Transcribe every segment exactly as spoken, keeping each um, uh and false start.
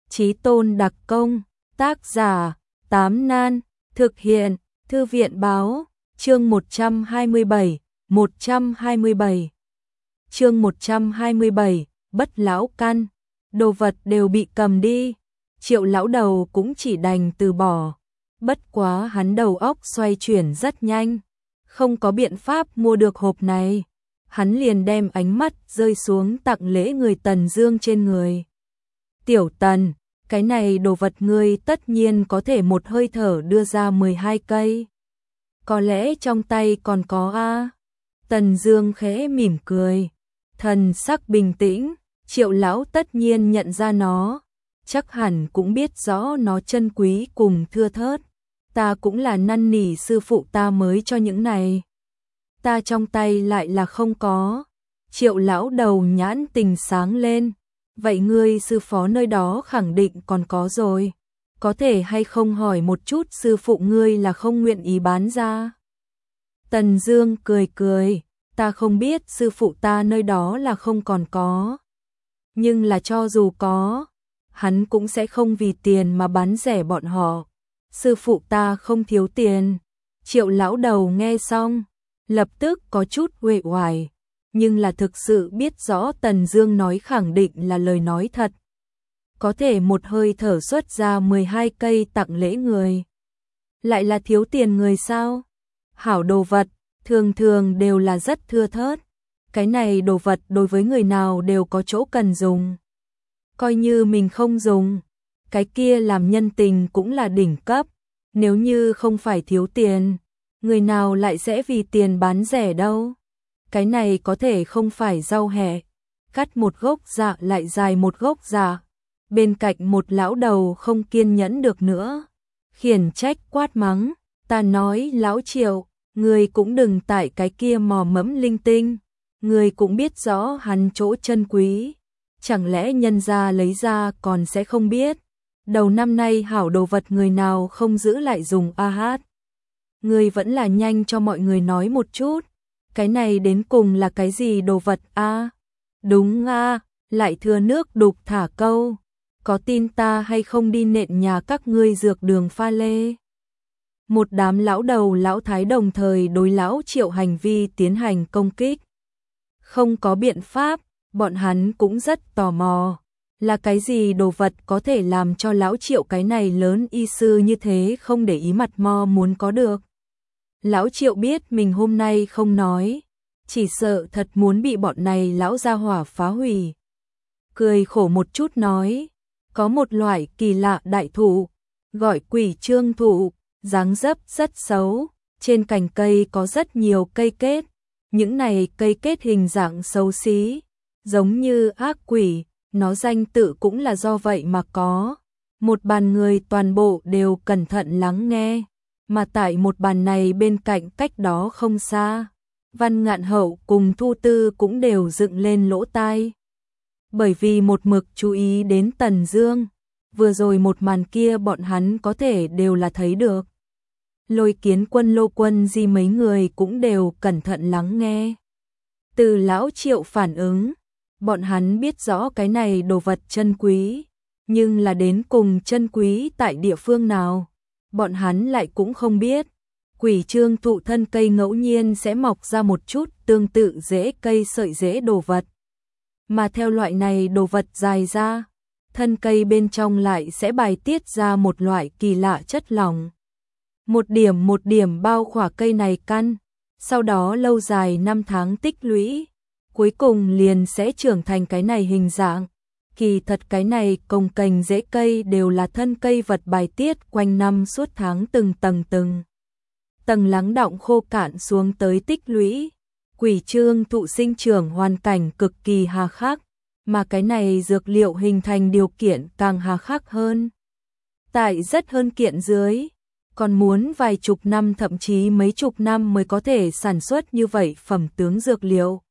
Chí tôn đặc công, tác giả, Tám Nan, thực hiện, Thư viện báo, chương một trăm hai mươi bảy, một trăm hai mươi bảy. Chương một trăm hai mươi bảy, bất lão căn, đồ vật đều bị cầm đi, Triệu lão đầu cũng chỉ đành từ bỏ. Bất quá hắn đầu óc xoay chuyển rất nhanh, không có biện pháp mua được hộp này. Hắn liền đem ánh mắt rơi xuống tặng lễ người Tần Dương trên người. Tiểu Tần, cái này đồ vật ngươi tất nhiên có thể một hơi thở đưa ra mười hai cây. Có lẽ trong tay còn có a. Tần Dương khẽ mỉm cười, thần sắc bình tĩnh, Triệu lão tất nhiên nhận ra nó, chắc hẳn cũng biết rõ nó chân quý cùng thưa thớt. Ta cũng là năn nỉ sư phụ ta mới cho những này. Ta trong tay lại là không có. Triệu lão đầu nhãn tình sáng lên. Vậy ngươi sư phó nơi đó khẳng định còn có rồi. Có thể hay không hỏi một chút sư phụ ngươi là không nguyện ý bán ra. Tần Dương cười cười. Ta không biết sư phụ ta nơi đó là không còn có. Nhưng là cho dù có, hắn cũng sẽ không vì tiền mà bán rẻ bọn họ. Sư phụ ta không thiếu tiền. Triệu lão đầu nghe xong, lập tức có chút uể oải, nhưng là thực sự biết rõ Tần Dương nói khẳng định là lời nói thật. Có thể một hơi thở xuất ra mười hai cây tặng lễ người. Lại là thiếu tiền người sao? Hảo đồ vật, thường thường đều là rất thưa thớt. Cái này đồ vật đối với người nào đều có chỗ cần dùng. Coi như mình không dùng, cái kia làm nhân tình cũng là đỉnh cấp. Nếu như không phải thiếu tiền, người nào lại sẽ vì tiền bán rẻ đâu. Cái này có thể không phải rau hẹ, cắt một gốc dạ lại dài một gốc dạ. Bên cạnh một lão đầu không kiên nhẫn được nữa, khiển trách quát mắng, ta nói lão Triệu, người cũng đừng tại cái kia mò mẫm linh tinh, người cũng biết rõ hắn chỗ chân quý, chẳng lẽ nhân gia lấy ra còn sẽ không biết. Đầu năm nay hảo đồ vật người nào không giữ lại dùng a hát. Người vẫn là nhanh cho mọi người nói một chút, cái này đến cùng là cái gì đồ vật a? Đúng a, lại thừa nước đục thả câu, có tin ta hay không đi nện nhà các ngươi dược đường pha lê. Một đám lão đầu lão thái đồng thời đối lão Triệu hành vi tiến hành công kích. Không có biện pháp, bọn hắn cũng rất tò mò. Là cái gì đồ vật có thể làm cho lão Triệu cái này lớn y sư như thế không để ý mặt mo muốn có được. Lão Triệu biết mình hôm nay không nói, chỉ sợ thật muốn bị bọn này lão gia hỏa phá hủy. Cười khổ một chút nói, có một loại kỳ lạ đại thụ, gọi quỷ trương thụ, dáng dấp rất xấu, trên cành cây có rất nhiều cây kết, những này cây kết hình dạng xấu xí, giống như ác quỷ. Nó danh tự cũng là do vậy mà có. Một bàn người toàn bộ đều cẩn thận lắng nghe, mà tại một bàn này bên cạnh cách đó không xa, Văn Ngạn Hậu cùng Thu Tư cũng đều dựng lên lỗ tai. Bởi vì một mực chú ý đến Tần Dương, vừa rồi một màn kia bọn hắn có thể đều là thấy được. Lôi Kiến Quân, Lô Quân Di mấy người cũng đều cẩn thận lắng nghe. Từ lão Triệu phản ứng, bọn hắn biết rõ cái này đồ vật chân quý, nhưng là đến cùng chân quý tại địa phương nào, bọn hắn lại cũng không biết. Quỷ trương thụ thân cây ngẫu nhiên sẽ mọc ra một chút tương tự rễ cây sợi rễ đồ vật. Mà theo loại này đồ vật dài ra, thân cây bên trong lại sẽ bài tiết ra một loại kỳ lạ chất lỏng. Một điểm một điểm bao khỏa cây này căn, sau đó lâu dài năm tháng tích lũy, cuối cùng liền sẽ trưởng thành cái này hình dạng. Kỳ thật cái này cồng cành rễ cây đều là thân cây vật bài tiết quanh năm suốt tháng từng tầng từng tầng lắng đọng khô cạn xuống tới tích lũy. Quỷ trương thụ sinh trưởng hoàn cảnh cực kỳ hà khắc, mà cái này dược liệu hình thành điều kiện càng hà khắc hơn. Tại rất hơn kiện dưới, còn muốn vài chục năm thậm chí mấy chục năm mới có thể sản xuất như vậy phẩm tướng dược liệu.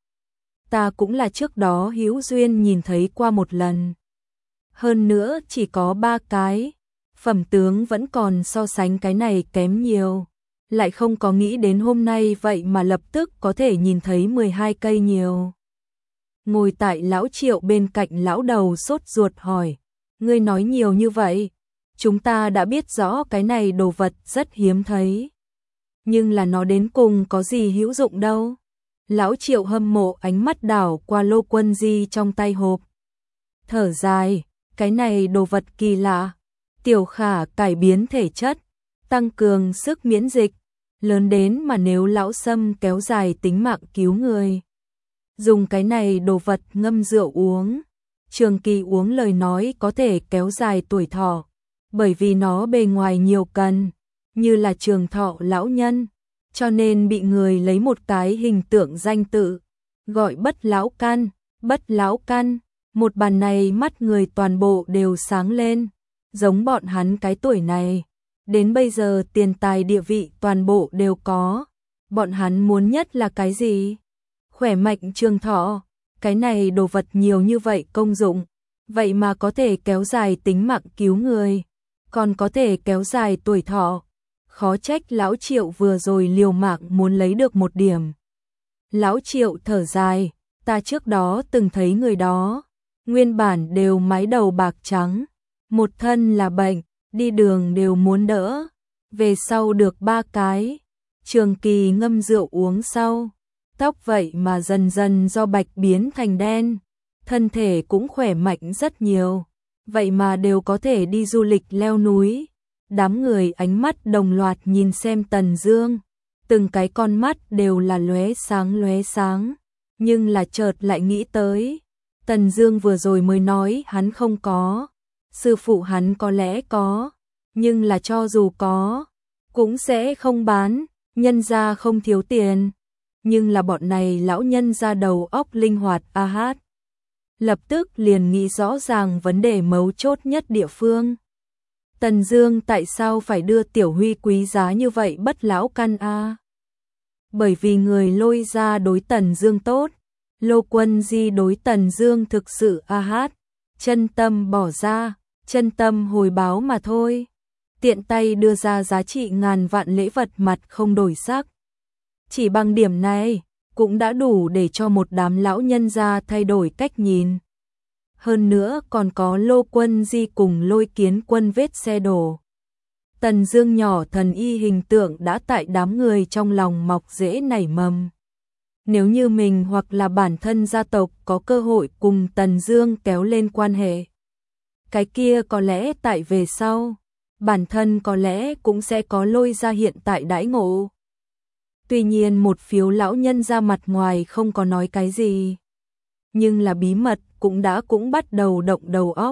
Ta cũng là trước đó hữu duyên nhìn thấy qua một lần. Hơn nữa chỉ có ba cái, phẩm tướng vẫn còn so sánh cái này kém nhiều. Lại không có nghĩ đến hôm nay vậy mà lập tức có thể nhìn thấy mười hai cây nhiều. Ngồi tại lão Triệu bên cạnh lão đầu sốt ruột hỏi, Ngươi nói nhiều như vậy, chúng ta đã biết rõ cái này đồ vật rất hiếm thấy. Nhưng là nó đến cùng có gì hữu dụng đâu. Lão Triệu hâm mộ ánh mắt đảo qua Lô Quân Di trong tay hộp. Thở dài, cái này đồ vật kỳ lạ. Tiểu Khả cải biến thể chất, tăng cường sức miễn dịch, lớn đến mà nếu lão Sâm kéo dài tính mạng cứu người. Dùng cái này đồ vật ngâm rượu uống, trường kỳ uống lời nói có thể kéo dài tuổi thọ, bởi vì nó bề ngoài nhiều cần, như là trường thọ lão nhân, cho nên bị người lấy một cái hình tượng danh tự, gọi bất lão căn, bất lão căn, một bàn này mắt người toàn bộ đều sáng lên, giống bọn hắn cái tuổi này, đến bây giờ tiền tài địa vị toàn bộ đều có, bọn hắn muốn nhất là cái gì? Khỏe mạnh trường thọ, cái này đồ vật nhiều như vậy công dụng, vậy mà có thể kéo dài tính mạng cứu người, còn có thể kéo dài tuổi thọ. Khó trách Lão Triệu vừa rồi liều mạng muốn lấy được một điểm. Lão Triệu thở dài, ta trước đó từng thấy người đó, nguyên bản đều mái đầu bạc trắng, một thân là bệnh, đi đường đều muốn đỡ, về sau được ba cái, trường kỳ ngâm rượu uống sau, tóc vậy mà dần dần do bạch biến thành đen, thân thể cũng khỏe mạnh rất nhiều, vậy mà đều có thể đi du lịch leo núi. Đám người ánh mắt đồng loạt nhìn xem Tần Dương, từng cái con mắt đều là lóe sáng lóe sáng, nhưng là chợt lại nghĩ tới, Tần Dương vừa rồi mới nói hắn không có, sư phụ hắn có lẽ có, nhưng là cho dù có, cũng sẽ không bán, nhân gia không thiếu tiền, nhưng là bọn này lão nhân ra đầu óc linh hoạt a hát. Lập tức liền nghĩ rõ ràng vấn đề mấu chốt nhất địa phương. Tần Dương tại sao phải đưa Tiểu Huy quý giá như vậy bất lão căn a? Bởi vì người Lôi ra đối Tần Dương tốt, Lô Quân Di đối Tần Dương thực sự a hát, chân tâm bỏ ra, chân tâm hồi báo mà thôi. Tiện tay đưa ra giá trị ngàn vạn lễ vật mặt không đổi sắc. Chỉ bằng điểm này, cũng đã đủ để cho một đám lão nhân gia thay đổi cách nhìn. Hơn nữa còn có Lô Quân Di cùng Lôi Kiến Quân vết xe đổ. Tần Dương nhỏ thần y hình tượng đã tại đám người trong lòng mọc rễ nảy mầm. Nếu như mình hoặc là bản thân gia tộc có cơ hội cùng Tần Dương kéo lên quan hệ, cái kia có lẽ tại về sau, bản thân có lẽ cũng sẽ có Lôi ra hiện tại đãi ngộ. Tuy nhiên một phiếu lão nhân ra mặt ngoài không có nói cái gì, nhưng là bí mật cũng đã cũng bắt đầu động đầu óc.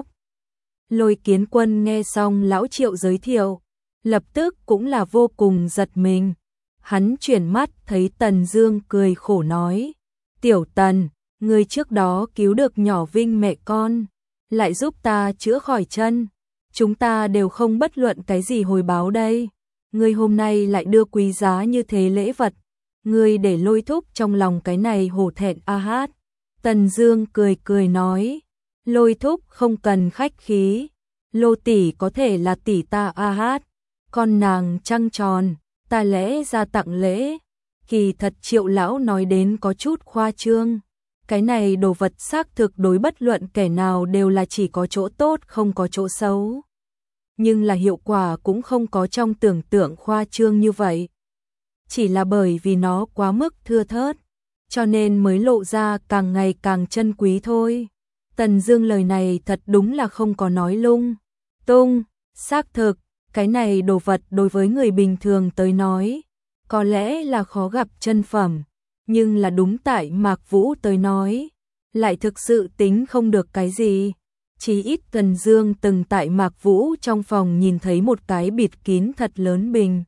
Lôi Kiến Quân nghe xong Lão Triệu giới thiệu, lập tức cũng là vô cùng giật mình. Hắn chuyển mắt thấy Tần Dương cười khổ nói, Tiểu Tần, ngươi trước đó cứu được nhỏ Vinh mẹ con, lại giúp ta chữa khỏi chân, chúng ta đều không bất luận cái gì hồi báo đây. Ngươi hôm nay lại đưa quý giá như thế lễ vật, ngươi để Lôi thúc trong lòng cái này hổ thẹn a hát. Tần Dương cười cười nói, Lôi thúc không cần khách khí, Lô tỷ có thể là tỷ ta a hát, con nàng trăng tròn, ta lẽ ra tặng lễ. Kỳ thật Triệu lão nói đến có chút khoa trương, cái này đồ vật xác thực đối bất luận kẻ nào đều là chỉ có chỗ tốt không có chỗ xấu. Nhưng là hiệu quả cũng không có trong tưởng tượng khoa trương như vậy. Chỉ là bởi vì nó quá mức thưa thớt, cho nên mới lộ ra càng ngày càng chân quý thôi. Tần Dương lời này thật đúng là không có nói lung tung, xác thực, cái này đồ vật đối với người bình thường tới nói, có lẽ là khó gặp chân phẩm, nhưng là đúng tại Mạc Vũ tới nói, lại thực sự tính không được cái gì. Chỉ ít Tần Dương từng tại Mạc Vũ trong phòng nhìn thấy một cái bịt kín thật lớn bình.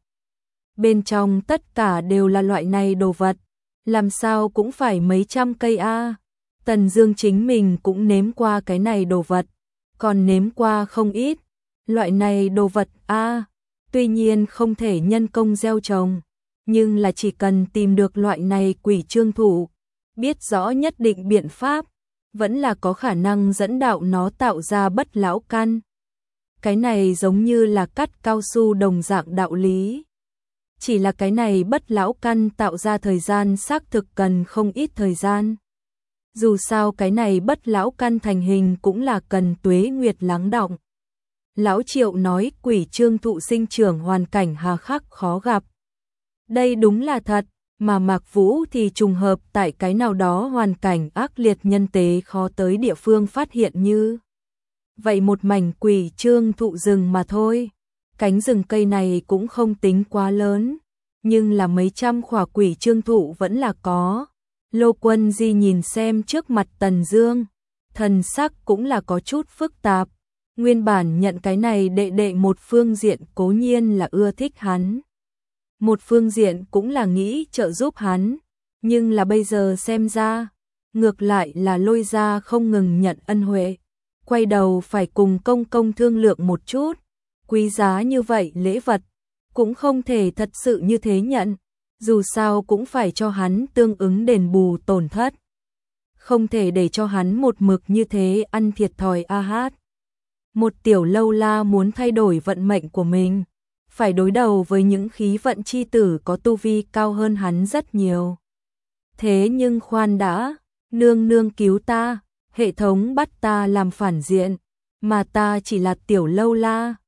Bên trong tất cả đều là loại này đồ vật, làm sao cũng phải mấy trăm cây a. Tần Dương chính mình cũng nếm qua cái này đồ vật, còn nếm qua không ít. Loại này đồ vật a, tuy nhiên không thể nhân công gieo trồng, nhưng là chỉ cần tìm được loại này quỷ trương thủ, biết rõ nhất định biện pháp, vẫn là có khả năng dẫn đạo nó tạo ra bất lão căn. Cái này giống như là cắt cao su đồng dạng đạo lý. Chỉ là cái này bất lão căn tạo ra thời gian xác thực cần không ít thời gian. Dù sao cái này bất lão căn thành hình cũng là cần tuế nguyệt lắng đọng. Lão Triệu nói quỷ trương thụ sinh trưởng hoàn cảnh hà khắc khó gặp. Đây đúng là thật, mà Mạc Vũ thì trùng hợp tại cái nào đó hoàn cảnh ác liệt nhân tế khó tới địa phương phát hiện như vậy một mảnh quỷ trương thụ rừng mà thôi. Cánh rừng cây này cũng không tính quá lớn, nhưng là mấy trăm khỏa quỷ trương thụ vẫn là có. Lô Quân Di nhìn xem trước mặt Tần Dương, thần sắc cũng là có chút phức tạp. Nguyên bản nhận cái này đệ đệ một phương diện cố nhiên là ưa thích hắn. Một phương diện cũng là nghĩ trợ giúp hắn, nhưng là bây giờ xem ra, ngược lại là Lôi gia không ngừng nhận ân huệ. Quay đầu phải cùng công công thương lượng một chút, quý giá như vậy lễ vật, cũng không thể thật sự như thế nhận, dù sao cũng phải cho hắn tương ứng đền bù tổn thất. Không thể để cho hắn một mực như thế ăn thiệt thòi a hát. Một tiểu lâu la muốn thay đổi vận mệnh của mình, phải đối đầu với những khí vận chi tử có tu vi cao hơn hắn rất nhiều. Thế nhưng khoan đã, nương nương cứu ta, hệ thống bắt ta làm phản diện, mà ta chỉ là tiểu lâu la,